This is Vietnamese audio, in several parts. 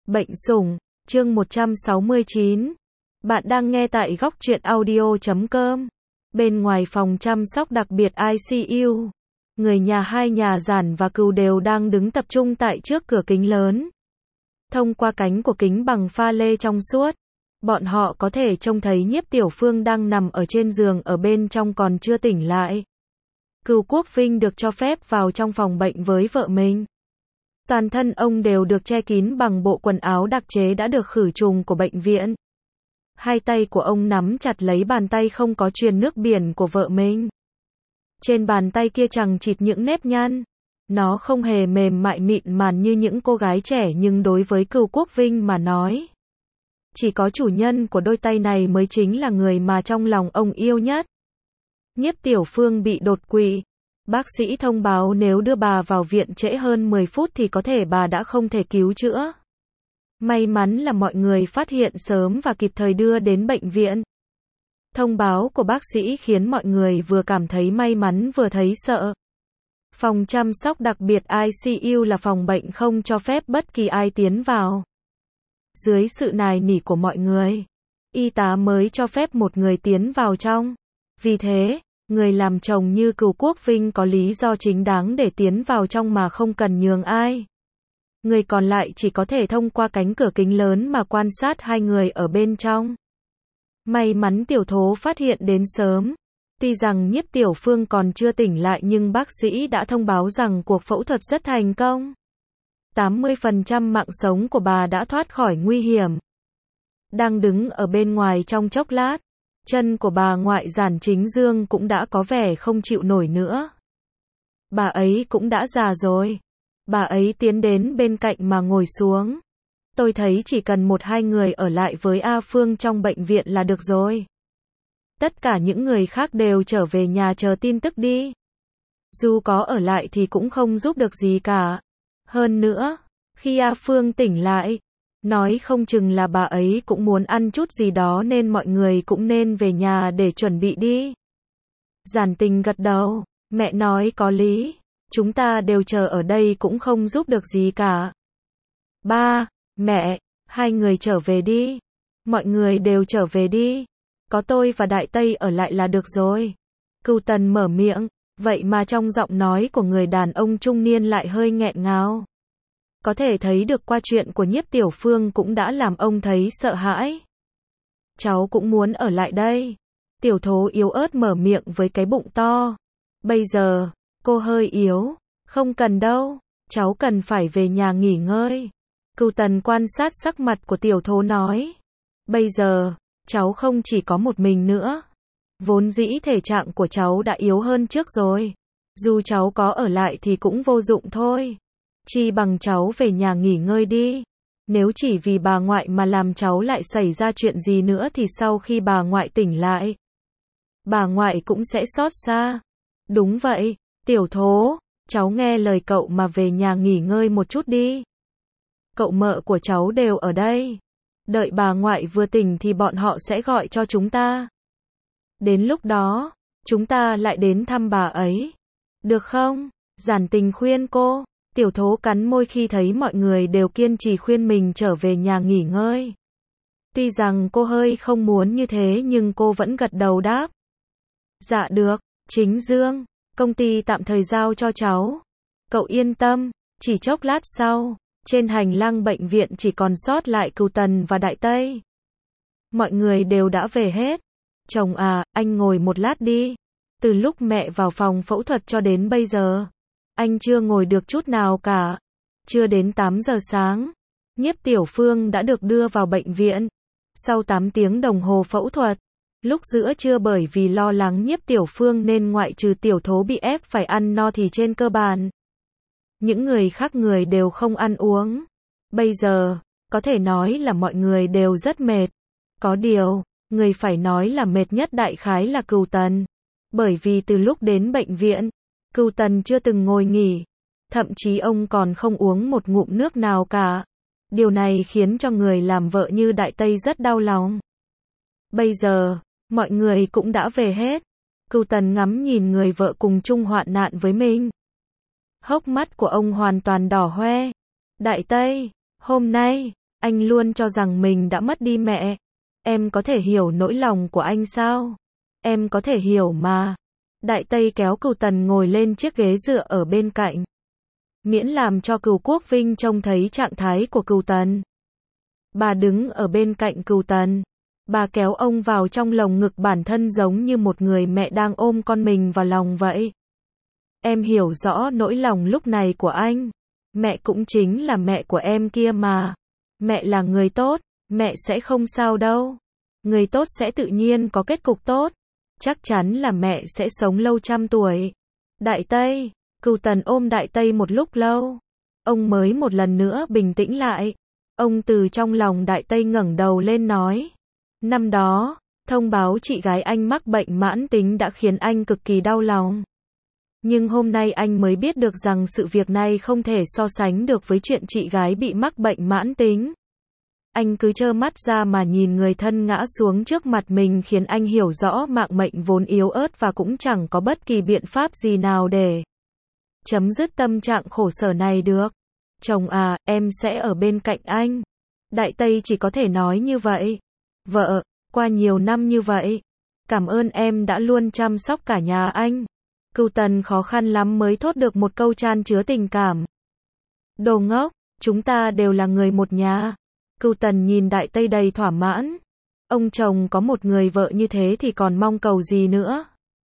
Bệnh sủng, chương 169. Bạn đang nghe tại góc truyện audio.com. Bên ngoài phòng chăm sóc đặc biệt ICU, người nhà hai nhà Giản và Cừu đều đang đứng tập trung tại trước cửa kính lớn. Thông qua cánh của kính bằng pha lê trong suốt, bọn họ có thể trông thấy Nhiếp Tiểu Phương đang nằm ở trên giường ở bên trong còn chưa tỉnh lại. Cừu Quốc Vinh được cho phép vào trong phòng bệnh với vợ mình. Toàn thân ông đều được che kín bằng bộ quần áo đặc chế đã được khử trùng của bệnh viện. Hai tay của ông nắm chặt lấy bàn tay không có truyền nước biển của vợ mình. Trên bàn tay kia chằng chịt những nếp nhăn. Nó không hề mềm mại mịn màng như những cô gái trẻ, nhưng đối với Cừu Quốc Vinh mà nói, chỉ có chủ nhân của đôi tay này mới chính là người mà trong lòng ông yêu nhất. Nhiếp Tiểu Phương bị đột quỵ. Bác sĩ thông báo nếu đưa bà vào viện trễ hơn 10 phút thì có thể bà đã không thể cứu chữa. May mắn là mọi người phát hiện sớm và kịp thời đưa đến bệnh viện. Thông báo của bác sĩ khiến mọi người vừa cảm thấy may mắn vừa thấy sợ. Phòng chăm sóc đặc biệt ICU là phòng bệnh không cho phép bất kỳ ai tiến vào. Dưới sự nài nỉ của mọi người, y tá mới cho phép một người tiến vào trong. Vì thế, người làm chồng như Cừu Quốc Vinh có lý do chính đáng để tiến vào trong mà không cần nhường ai. Người còn lại chỉ có thể thông qua cánh cửa kính lớn mà quan sát hai người ở bên trong. May mắn Tiểu Thố phát hiện đến sớm. Tuy rằng Nhiếp Tiểu Phương còn chưa tỉnh lại nhưng bác sĩ đã thông báo rằng cuộc phẫu thuật rất thành công. 80% mạng sống của bà đã thoát khỏi nguy hiểm. Đang đứng ở bên ngoài trong chốc lát, chân của bà ngoại Giản Chính Dương cũng đã có vẻ không chịu nổi nữa. Bà ấy cũng đã già rồi. Bà ấy tiến đến bên cạnh mà ngồi xuống. Tôi thấy chỉ cần 1-2 người ở lại với A Phương trong bệnh viện là được rồi. Tất cả những người khác đều trở về nhà chờ tin tức đi. Dù có ở lại thì cũng không giúp được gì cả. Hơn nữa, khi A Phương tỉnh lại, nói không chừng là bà ấy cũng muốn ăn chút gì đó nên mọi người cũng nên về nhà để chuẩn bị đi. Giản Tình gật đầu, mẹ nói có lý, chúng ta đều chờ ở đây cũng không giúp được gì cả. Ba, mẹ, hai người trở về đi. Mọi người đều trở về đi. Có tôi và Đại Tây ở lại là được rồi. Cừu Tần mở miệng, vậy mà trong giọng nói của người đàn ông trung niên lại hơi nghẹn ngào. Có thể thấy được qua chuyện của Nhiếp Tiểu Phương cũng đã làm ông thấy sợ hãi. Cháu cũng muốn ở lại đây. Tiểu Thố yếu ớt mở miệng với cái bụng to. Bây giờ, cô hơi yếu. Không cần đâu, cháu cần phải về nhà nghỉ ngơi. Cừu Tần quan sát sắc mặt của Tiểu Thố nói. Bây giờ, cháu không chỉ có một mình nữa. Vốn dĩ thể trạng của cháu đã yếu hơn trước rồi. Dù cháu có ở lại thì cũng vô dụng thôi. Chi bằng cháu về nhà nghỉ ngơi đi. Nếu chỉ vì bà ngoại mà làm cháu lại xảy ra chuyện gì nữa thì sau khi bà ngoại tỉnh lại, bà ngoại cũng sẽ xót xa. Đúng vậy, Tiểu Thố, cháu nghe lời cậu mà về nhà nghỉ ngơi một chút đi. Cậu mợ của cháu đều ở đây. Đợi bà ngoại vừa tỉnh thì bọn họ sẽ gọi cho chúng ta. Đến lúc đó, chúng ta lại đến thăm bà ấy. Được không? Giản Tình khuyên cô. Tiểu Thố cắn môi khi thấy mọi người đều kiên trì khuyên mình trở về nhà nghỉ ngơi. Tuy rằng cô hơi không muốn như thế nhưng cô vẫn gật đầu đáp. Dạ được, Chính Dương, công ty tạm thời giao cho cháu. Cậu yên tâm, chỉ chốc lát sau, trên hành lang bệnh viện chỉ còn sót lại Cừu Tần và Đại Tây. Mọi người đều đã về hết. Chồng à, anh ngồi một lát đi. Từ lúc mẹ vào phòng phẫu thuật cho đến bây giờ, anh chưa ngồi được chút nào cả. Chưa đến 8 giờ sáng, Nhiếp Tiểu Phương đã được đưa vào bệnh viện. Sau 8 tiếng đồng hồ phẫu thuật, lúc giữa trưa bởi vì lo lắng Nhiếp Tiểu Phương nên ngoại trừ Tiểu Thố bị ép phải ăn no thì trên cơ bản, những người khác người đều không ăn uống. Bây giờ, có thể nói là mọi người đều rất mệt. Có điều, người phải nói là mệt nhất đại khái là Cừu Tần. Bởi vì từ lúc đến bệnh viện, Cừu Tần chưa từng ngồi nghỉ. Thậm chí ông còn không uống một ngụm nước nào cả. Điều này khiến cho người làm vợ như Đại Tây rất đau lòng. Bây giờ, mọi người cũng đã về hết. Cừu Tần ngắm nhìn người vợ cùng chung hoạn nạn với mình. Hốc mắt của ông hoàn toàn đỏ hoe. Đại Tây, hôm nay, Anh luôn cho rằng mình đã mất đi mẹ. Em có thể hiểu nỗi lòng của anh sao? Em có thể hiểu mà. Đại Tây kéo Cửu Tần ngồi lên chiếc ghế dựa ở bên cạnh. Miễn làm cho Cửu Quốc Vinh trông thấy trạng thái của Cửu Tần. Bà đứng ở bên cạnh Cửu Tần. Bà kéo ông vào trong lồng ngực bản thân giống như một người mẹ đang ôm con mình vào lòng vậy. Em hiểu rõ nỗi lòng lúc này của anh. Mẹ cũng chính là mẹ của em kia mà. Mẹ là người tốt, mẹ sẽ không sao đâu. Người tốt sẽ tự nhiên có kết cục tốt. Chắc chắn là mẹ sẽ sống lâu trăm tuổi. Đại Tây, Cửu Tần ôm Đại Tây một lúc lâu. Ông mới một lần nữa bình tĩnh lại. Ông từ trong lòng Đại Tây ngẩng đầu lên nói. Năm đó, thông báo chị gái anh mắc bệnh mãn tính đã khiến anh cực kỳ đau lòng. Nhưng hôm nay anh mới biết được rằng sự việc này không thể so sánh được với chuyện chị gái bị mắc bệnh mãn tính. Anh cứ trơ mắt ra mà nhìn người thân ngã xuống trước mặt mình khiến anh hiểu rõ mạng mệnh vốn yếu ớt và cũng chẳng có bất kỳ biện pháp gì nào để chấm dứt tâm trạng khổ sở này được. Chồng à, em sẽ ở bên cạnh anh. Đại Tây chỉ có thể nói như vậy. Vợ, qua nhiều năm như vậy, cảm ơn em đã luôn chăm sóc cả nhà anh. Cửu Tần khó khăn lắm mới thốt được một câu chan chứa tình cảm. Đồ ngốc, chúng ta đều là người một nhà. Cửu Tần nhìn Đại Tây đầy thỏa mãn. Ông chồng có một người vợ như thế thì còn mong cầu gì nữa.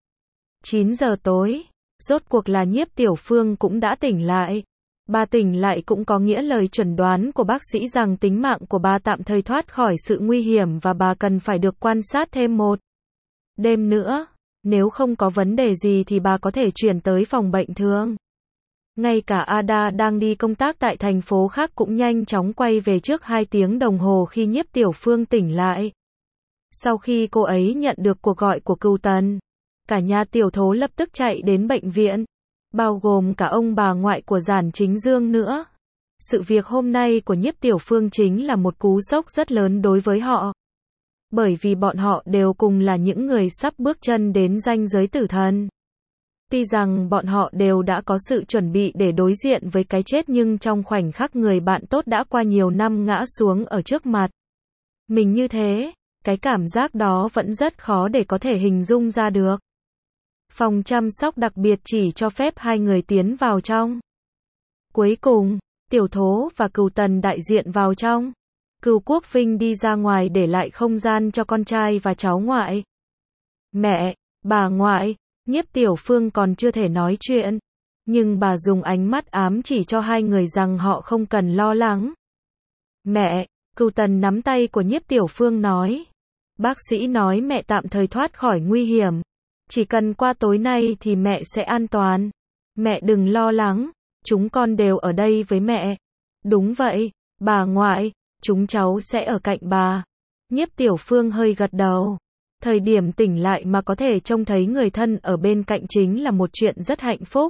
9 giờ tối, rốt cuộc là Nhiếp Tiểu Phương cũng đã tỉnh lại. Bà tỉnh lại cũng có nghĩa lời chuẩn đoán của bác sĩ rằng tính mạng của bà tạm thời thoát khỏi sự nguy hiểm và bà cần phải được quan sát thêm một đêm nữa. Nếu không có vấn đề gì thì bà có thể chuyển tới phòng bệnh thường. Ngay cả Ada đang đi công tác tại thành phố khác cũng nhanh chóng quay về trước 2 tiếng đồng hồ khi Nhiếp Tiểu Phương tỉnh lại. Sau khi cô ấy nhận được cuộc gọi của Cửu Tần, cả nhà Tiểu Thố lập tức chạy đến bệnh viện, bao gồm cả ông bà ngoại của Giản Chính Dương nữa. Sự việc hôm nay của Nhiếp Tiểu Phương chính là một cú sốc rất lớn đối với họ. Bởi vì bọn họ đều cùng là những người sắp bước chân đến ranh giới tử thần. Tuy rằng bọn họ đều đã có sự chuẩn bị để đối diện với cái chết nhưng trong khoảnh khắc người bạn tốt đã qua nhiều năm ngã xuống ở trước mặt mình như thế, cái cảm giác đó vẫn rất khó để có thể hình dung ra được. Phòng chăm sóc đặc biệt chỉ cho phép 2 người tiến vào trong. Cuối cùng, Tiểu Thố và Cửu Tần đại diện vào trong. Cửu Quốc Vinh đi ra ngoài để lại không gian cho con trai và cháu ngoại. Mẹ, bà ngoại, Nhiếp Tiểu Phương còn chưa thể nói chuyện. Nhưng bà dùng ánh mắt ám chỉ cho 2 người rằng họ không cần lo lắng. Mẹ, Cửu Tần nắm tay của Nhiếp Tiểu Phương nói. Bác sĩ nói mẹ tạm thời thoát khỏi nguy hiểm. Chỉ cần qua tối nay thì mẹ sẽ an toàn. Mẹ đừng lo lắng, chúng con đều ở đây với mẹ. Đúng vậy, bà ngoại, chúng cháu sẽ ở cạnh bà. Nhiếp Tiểu Phương hơi gật đầu. Thời điểm tỉnh lại mà có thể trông thấy người thân ở bên cạnh chính là một chuyện rất hạnh phúc.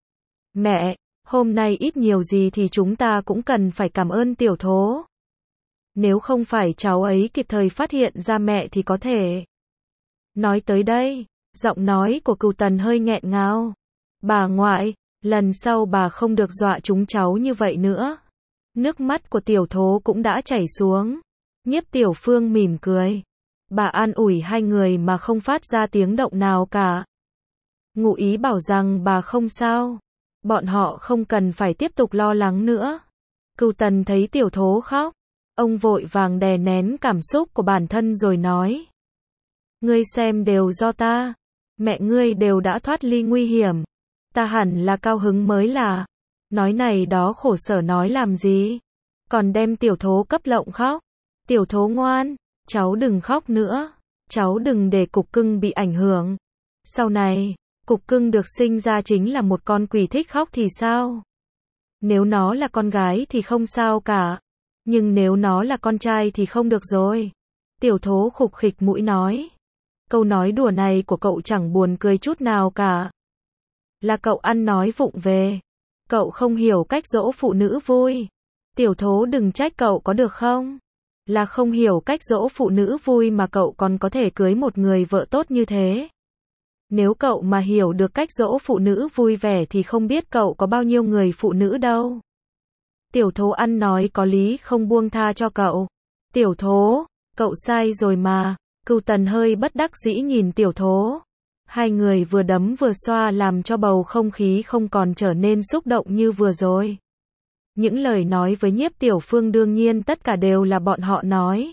Mẹ, hôm nay ít nhiều gì thì chúng ta cũng cần phải cảm ơn Tiểu Thố. Nếu không phải cháu ấy kịp thời phát hiện ra mẹ thì có thể. Nói tới đây, giọng nói của Cửu Tần hơi nghẹn ngào. Bà ngoại, lần sau bà không được dọa chúng cháu như vậy nữa. Nước mắt của Tiểu Thố cũng đã chảy xuống. Nhiếp Tiểu Phương mỉm cười. Bà an ủi 2 người mà không phát ra tiếng động nào cả. Ngụ ý bảo rằng bà không sao. Bọn họ không cần phải tiếp tục lo lắng nữa. Cửu Tần thấy Tiểu Thố khóc. Ông vội vàng đè nén cảm xúc của bản thân rồi nói. Ngươi xem đều do ta. Mẹ ngươi đều đã thoát ly nguy hiểm. Ta hẳn là cao hứng mới là. Nói này đó khổ sở nói làm gì. Còn đem Tiểu Thố cấp lộng khóc. Tiểu Thố ngoan, cháu đừng khóc nữa. Cháu đừng để cục cưng bị ảnh hưởng. Sau này, cục cưng được sinh ra chính là một con quỷ thích khóc thì sao? Nếu nó là con gái thì không sao cả. Nhưng nếu nó là con trai thì không được rồi. Tiểu Thố khục khịch mũi nói. Câu nói đùa này của cậu chẳng buồn cười chút nào cả. Là cậu ăn nói vụng về. Cậu không hiểu cách dỗ phụ nữ vui. Tiểu Thố đừng trách cậu có được không? Là không hiểu cách dỗ phụ nữ vui mà cậu còn có thể cưới một người vợ tốt như thế. Nếu cậu mà hiểu được cách dỗ phụ nữ vui vẻ thì không biết cậu có bao nhiêu người phụ nữ đâu. Tiểu Thố ăn nói có lý không buông tha cho cậu. Tiểu Thố, cậu sai rồi mà. Cửu Tần hơi bất đắc dĩ nhìn Tiểu Thố. Hai người vừa đấm vừa xoa làm cho bầu không khí không còn trở nên xúc động như vừa rồi. Những lời nói với Nhiếp Tiểu Phương đương nhiên tất cả đều là bọn họ nói.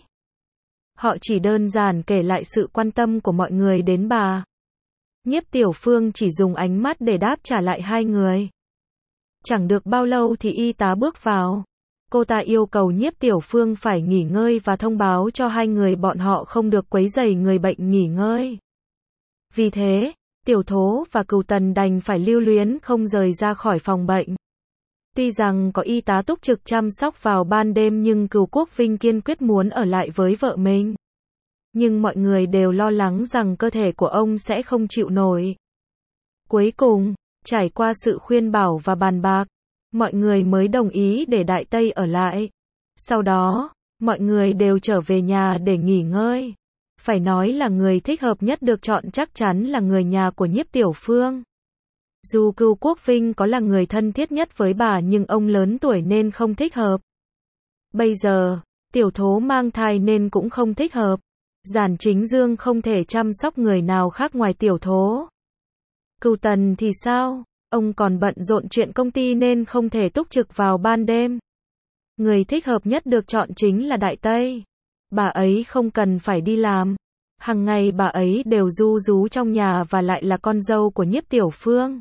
Họ chỉ đơn giản kể lại sự quan tâm của mọi người đến bà. Nhiếp Tiểu Phương chỉ dùng ánh mắt để đáp trả lại hai người. Chẳng được bao lâu thì y tá bước vào. Cô ta yêu cầu Nhiếp Tiểu Phương phải nghỉ ngơi và thông báo cho hai người bọn họ không được quấy rầy người bệnh nghỉ ngơi. Vì thế, Tiểu Thố và Cửu Tần đành phải lưu luyến không rời ra khỏi phòng bệnh. Tuy rằng có y tá túc trực chăm sóc vào ban đêm nhưng Cửu Quốc Vinh kiên quyết muốn ở lại với vợ mình. Nhưng mọi người đều lo lắng rằng cơ thể của ông sẽ không chịu nổi. Cuối cùng, trải qua sự khuyên bảo và bàn bạc, mọi người mới đồng ý để Đại Tây ở lại. Sau đó, mọi người đều trở về nhà để nghỉ ngơi. Phải nói là người thích hợp nhất được chọn chắc chắn là người nhà của Nhiếp Tiểu Phương. Dù Cửu Quốc Vinh có là người thân thiết nhất với bà nhưng ông lớn tuổi nên không thích hợp. Bây giờ, Tiểu Thố mang thai nên cũng không thích hợp. Giản Chính Dương không thể chăm sóc người nào khác ngoài Tiểu Thố. Cửu Tần thì sao? Ông còn bận rộn chuyện công ty nên không thể túc trực vào ban đêm. Người thích hợp nhất được chọn chính là Đại Tây. Bà ấy không cần phải đi làm. Hằng ngày bà ấy đều ru rú trong nhà và lại là con dâu của Nhiếp Tiểu Phương.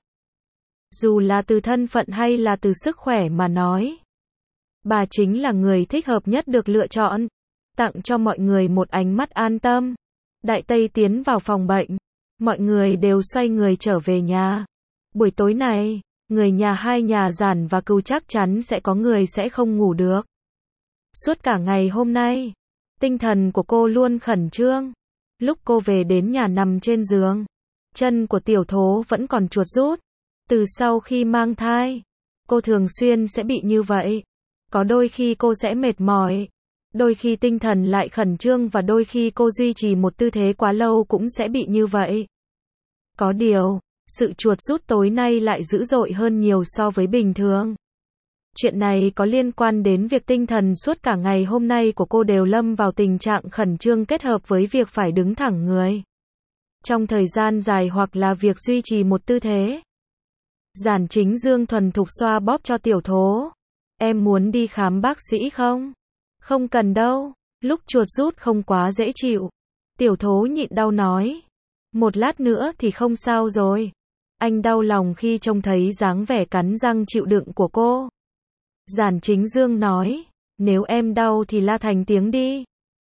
Dù là từ thân phận hay là từ sức khỏe mà nói, bà chính là người thích hợp nhất được lựa chọn. Tặng cho mọi người một ánh mắt an tâm. Đại Tây tiến vào phòng bệnh. Mọi người đều xoay người trở về nhà. Buổi tối này, người nhà hai nhà Giản và Cừu chắc chắn sẽ có người sẽ không ngủ được. Suốt cả ngày hôm nay, tinh thần của cô luôn khẩn trương. Lúc cô về đến nhà nằm trên giường, chân của Tiểu Thố vẫn còn chuột rút. Từ sau khi mang thai, cô thường xuyên sẽ bị như vậy. Có đôi khi cô sẽ mệt mỏi, đôi khi tinh thần lại khẩn trương và đôi khi cô duy trì một tư thế quá lâu cũng sẽ bị như vậy. Có điều, sự chuột rút tối nay lại dữ dội hơn nhiều so với bình thường. Chuyện này có liên quan đến việc tinh thần suốt cả ngày hôm nay của cô đều lâm vào tình trạng khẩn trương kết hợp với việc phải đứng thẳng người trong thời gian dài hoặc là việc duy trì một tư thế. Giản Chính Dương thuần thục xoa bóp cho Tiểu Thố. Em muốn đi khám bác sĩ không? Không cần đâu, lúc chuột rút không quá dễ chịu. Tiểu Thố nhịn đau nói. Một lát nữa thì không sao rồi. Anh đau lòng khi trông thấy dáng vẻ cắn răng chịu đựng của cô. Giản Chính Dương nói. Nếu em đau thì la thành tiếng đi.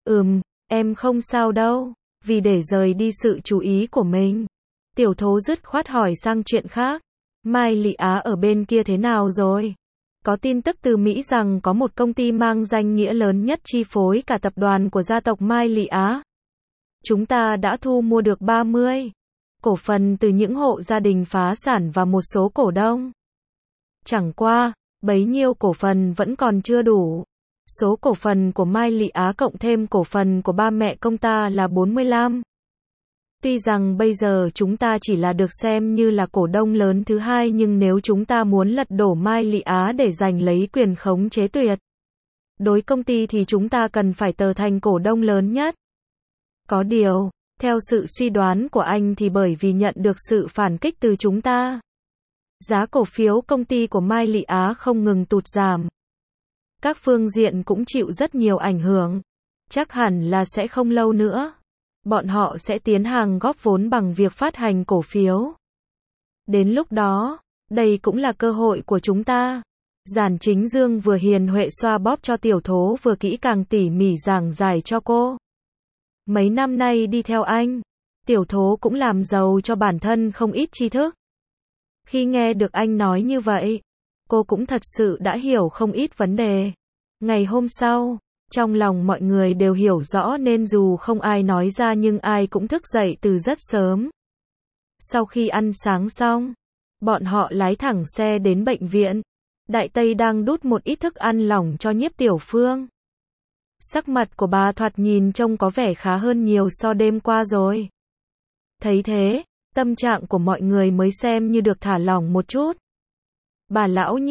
Em không sao đâu. Vì để rời đi sự chú ý của mình, Tiểu Thố dứt khoát hỏi sang chuyện khác. Mai Lị Á ở bên kia thế nào rồi? Có tin tức từ Mỹ rằng có một công ty mang danh nghĩa lớn nhất chi phối cả tập đoàn của gia tộc Mai Lị Á. Chúng ta đã thu mua được 30 cổ phần từ những hộ gia đình phá sản và một số cổ đông. Chẳng qua, bấy nhiêu cổ phần vẫn còn chưa đủ. Số cổ phần của Mai Lị Á cộng thêm cổ phần của ba mẹ công ta là 45. Tuy rằng bây giờ chúng ta chỉ là được xem như là cổ đông lớn thứ hai nhưng nếu chúng ta muốn lật đổ Mai Lị Á để giành lấy quyền khống chế tuyệt đối công ty thì chúng ta cần phải trở thành cổ đông lớn nhất. Có điều, theo sự suy đoán của anh thì bởi vì nhận được sự phản kích từ chúng ta, giá cổ phiếu công ty của Mai Lị Á không ngừng tụt giảm. Các phương diện cũng chịu rất nhiều ảnh hưởng. Chắc hẳn là sẽ không lâu nữa. Bọn họ sẽ tiến hành góp vốn bằng việc phát hành cổ phiếu. Đến lúc đó, đây cũng là cơ hội của chúng ta. Giản Chính Dương vừa hiền huệ xoa bóp cho Tiểu Thố vừa kỹ càng tỉ mỉ giảng giải cho cô. Mấy năm nay đi theo anh, Tiểu Thố cũng làm giàu cho bản thân không ít tri thức. Khi nghe được anh nói như vậy, cô cũng thật sự đã hiểu không ít vấn đề. Ngày hôm sau, trong lòng mọi người đều hiểu rõ nên dù không ai nói ra nhưng ai cũng thức dậy từ rất sớm. Sau khi ăn sáng xong, bọn họ lái thẳng xe đến bệnh viện. Đại Tây đang đút một ít thức ăn lỏng cho Nhiếp Tiểu Phương. Sắc mặt của bà thoạt nhìn trông có vẻ khá hơn nhiều so đêm qua rồi. Thấy thế, tâm trạng của mọi người mới xem như được thả lỏng một chút. Bà lão Nhiếp,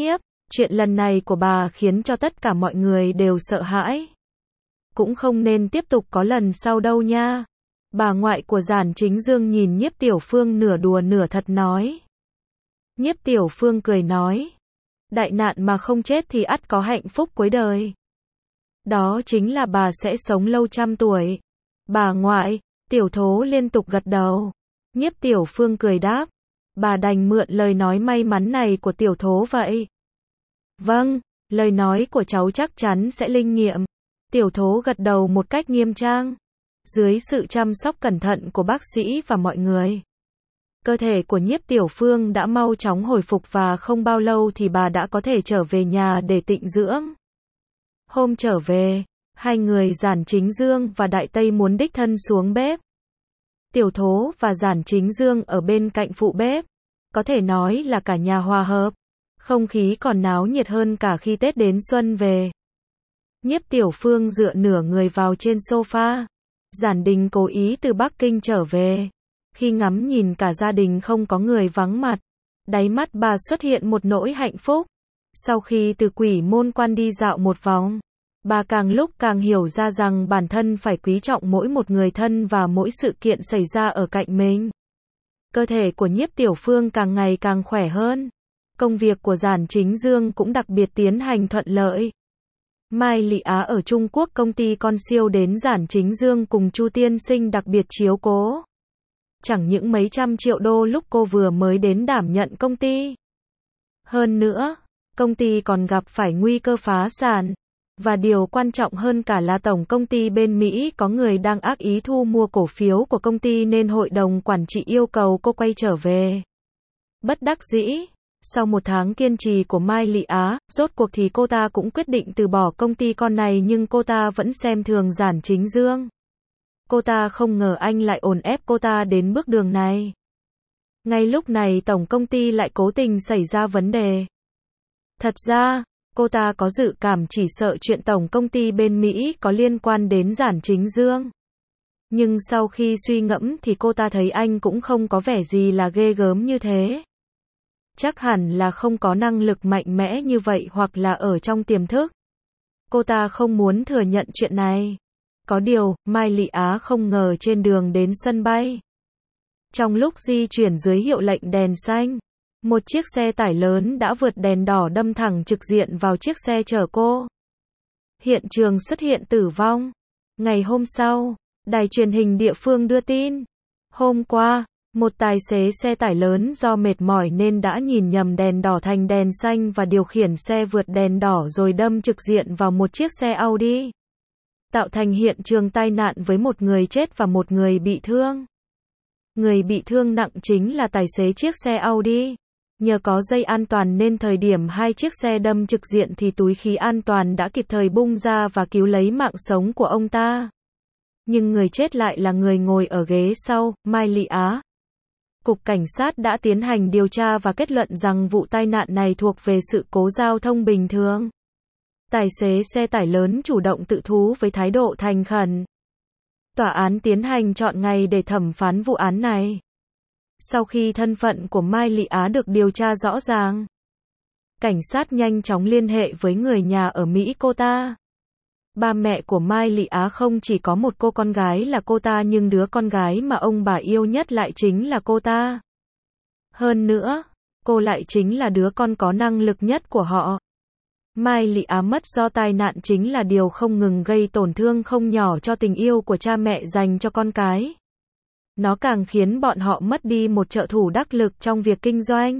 Chuyện lần này của bà khiến cho tất cả mọi người đều sợ hãi. Cũng không nên tiếp tục có lần sau đâu nha. Bà ngoại của Giản Chính Dương nhìn Nhiếp Tiểu Phương nửa đùa nửa thật nói. Nhiếp Tiểu Phương cười nói. Đại nạn mà không chết thì ắt có hạnh phúc cuối đời. Đó chính là bà sẽ sống lâu trăm tuổi. Bà ngoại, Tiểu Thố liên tục gật đầu. Nhiếp Tiểu Phương cười đáp. Bà đành mượn lời nói may mắn này của Tiểu Thố vậy. Vâng, lời nói của cháu chắc chắn sẽ linh nghiệm. Tiểu Thố gật đầu một cách nghiêm trang. Dưới sự chăm sóc cẩn thận của bác sĩ và mọi người, cơ thể của Nhiếp Tiểu Phương đã mau chóng hồi phục và không bao lâu thì bà đã có thể trở về nhà để tịnh dưỡng. Hôm trở về, hai người Giản Chính Dương và Đại Tây muốn đích thân xuống bếp. Tiểu Thố và Giản Chính Dương ở bên cạnh phụ bếp. Có thể nói là cả nhà hòa hợp. Không khí còn náo nhiệt hơn cả khi Tết đến xuân về. Nhiếp Tiểu Phương dựa nửa người vào trên sofa. Giản Đình cố ý từ Bắc Kinh trở về. Khi ngắm nhìn cả gia đình không có người vắng mặt, đáy mắt bà xuất hiện một nỗi hạnh phúc. Sau khi từ Quỷ Môn Quan đi dạo một vòng, bà càng lúc càng hiểu ra rằng bản thân phải quý trọng mỗi một người thân và mỗi sự kiện xảy ra ở cạnh mình. Cơ thể của Nhiếp Tiểu Phương càng ngày càng khỏe hơn. Công việc của Giản Chính Dương cũng đặc biệt tiến hành thuận lợi. Mai Lị Á ở Trung Quốc công ty con siêu đến Giản Chính Dương cùng Chu Tiên Sinh đặc biệt chiếu cố. Chẳng những mấy trăm triệu đô lúc cô vừa mới đến đảm nhận công ty. Hơn nữa, công ty còn gặp phải nguy cơ phá sản. Và điều quan trọng hơn cả là tổng công ty bên Mỹ có người đang ác ý thu mua cổ phiếu của công ty nên hội đồng quản trị yêu cầu cô quay trở về. Bất đắc dĩ, sau một tháng kiên trì của Mai Lị Á, rốt cuộc thì cô ta cũng quyết định từ bỏ công ty con này nhưng cô ta vẫn xem thường Giản Chính Dương. Cô ta không ngờ anh lại ồn ép cô ta đến bước đường này. Ngay lúc này tổng công ty lại cố tình xảy ra vấn đề. Thật ra, cô ta có dự cảm chỉ sợ chuyện tổng công ty bên Mỹ có liên quan đến Giản Chính Dương. Nhưng sau khi suy ngẫm thì cô ta thấy anh cũng không có vẻ gì là ghê gớm như thế. Chắc hẳn là không có năng lực mạnh mẽ như vậy hoặc là ở trong tiềm thức. Cô ta không muốn thừa nhận chuyện này. Có điều, Mai Lị Á không ngờ trên đường đến sân bay. Trong lúc di chuyển dưới hiệu lệnh đèn xanh, một chiếc xe tải lớn đã vượt đèn đỏ đâm thẳng trực diện vào chiếc xe chở cô. Hiện trường xuất hiện tử vong. Ngày hôm sau, đài truyền hình địa phương đưa tin. Hôm qua, một tài xế xe tải lớn do mệt mỏi nên đã nhìn nhầm đèn đỏ thành đèn xanh và điều khiển xe vượt đèn đỏ rồi đâm trực diện vào một chiếc xe Audi. Tạo thành hiện trường tai nạn với một người chết và một người bị thương. Người bị thương nặng chính là tài xế chiếc xe Audi. Nhờ có dây an toàn nên thời điểm hai chiếc xe đâm trực diện thì túi khí an toàn đã kịp thời bung ra và cứu lấy mạng sống của ông ta. Nhưng người chết lại là người ngồi ở ghế sau, Mai Lị Á. Cục Cảnh sát đã tiến hành điều tra và kết luận rằng vụ tai nạn này thuộc về sự cố giao thông bình thường. Tài xế xe tải lớn chủ động tự thú với thái độ thành khẩn. Tòa án tiến hành chọn ngày để thẩm phán vụ án này. Sau khi thân phận của Mai Lị Á được điều tra rõ ràng, cảnh sát nhanh chóng liên hệ với người nhà ở Mỹ cô ta. Ba mẹ của Mai Lị Á không chỉ có một cô con gái là cô ta nhưng đứa con gái mà ông bà yêu nhất lại chính là cô ta. Hơn nữa, cô lại chính là đứa con có năng lực nhất của họ. Mai Lị Á mất do tai nạn chính là điều không ngừng gây tổn thương không nhỏ cho tình yêu của cha mẹ dành cho con cái. Nó càng khiến bọn họ mất đi một trợ thủ đắc lực trong việc kinh doanh.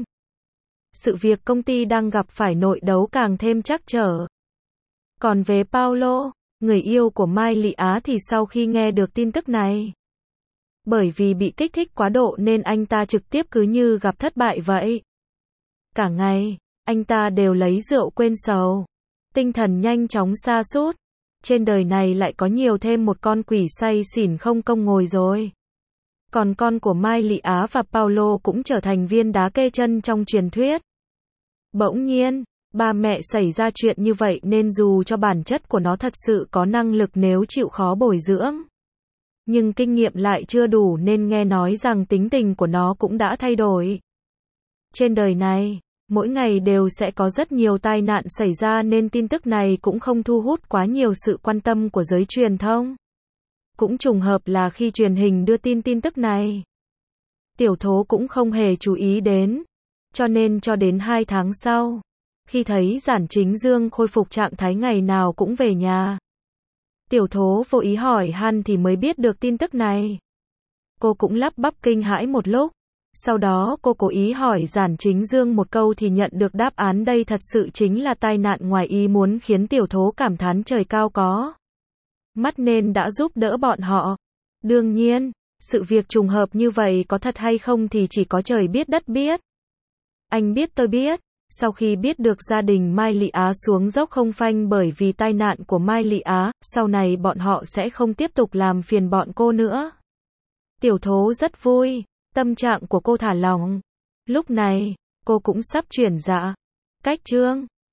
Sự việc công ty đang gặp phải nội đấu càng thêm trắc trở. Còn về Paulo, người yêu của Mai Lị Á thì sau khi nghe được tin tức này, bởi vì bị kích thích quá độ nên anh ta trực tiếp cứ như gặp thất bại vậy. Cả ngày, anh ta đều lấy rượu quên sầu. Tinh thần nhanh chóng sa sút. Trên đời này lại có nhiều thêm một con quỷ say xỉn không công ngồi rồi. Còn con của Mai Lị Á và Paulo cũng trở thành viên đá kê chân trong truyền thuyết. Bỗng nhiên, ba mẹ xảy ra chuyện như vậy nên dù cho bản chất của nó thật sự có năng lực nếu chịu khó bồi dưỡng, nhưng kinh nghiệm lại chưa đủ nên nghe nói rằng tính tình của nó cũng đã thay đổi. Trên đời này, Mỗi ngày đều sẽ có rất nhiều tai nạn xảy ra nên tin tức này cũng không thu hút quá nhiều sự quan tâm của giới truyền thông. Cũng trùng hợp là khi truyền hình đưa tin tức này, Tiểu Thố cũng không hề chú ý đến. Cho nên cho đến 2 tháng sau, khi thấy Giản Chính Dương khôi phục trạng thái ngày nào cũng về nhà, Tiểu Thố vô ý hỏi han thì mới biết được tin tức này. Cô cũng lắp bắp kinh hãi một lúc. Sau đó cô cố ý hỏi Giản Chính Dương một câu thì nhận được đáp án đây thật sự chính là tai nạn ngoài ý muốn khiến Tiểu Thố cảm thán trời cao có mắt nên đã giúp đỡ bọn họ. Đương nhiên, sự việc trùng hợp như vậy có thật hay không thì chỉ có trời biết đất biết. Anh biết tôi biết. Sau khi biết được gia đình Mai Lị Á xuống dốc không phanh bởi vì tai nạn của Mai Lị Á, sau này bọn họ sẽ không tiếp tục làm phiền bọn cô nữa. Tiểu Thố rất vui, tâm trạng của cô thả lỏng. Lúc này, cô cũng sắp chuyển dạ cách chương.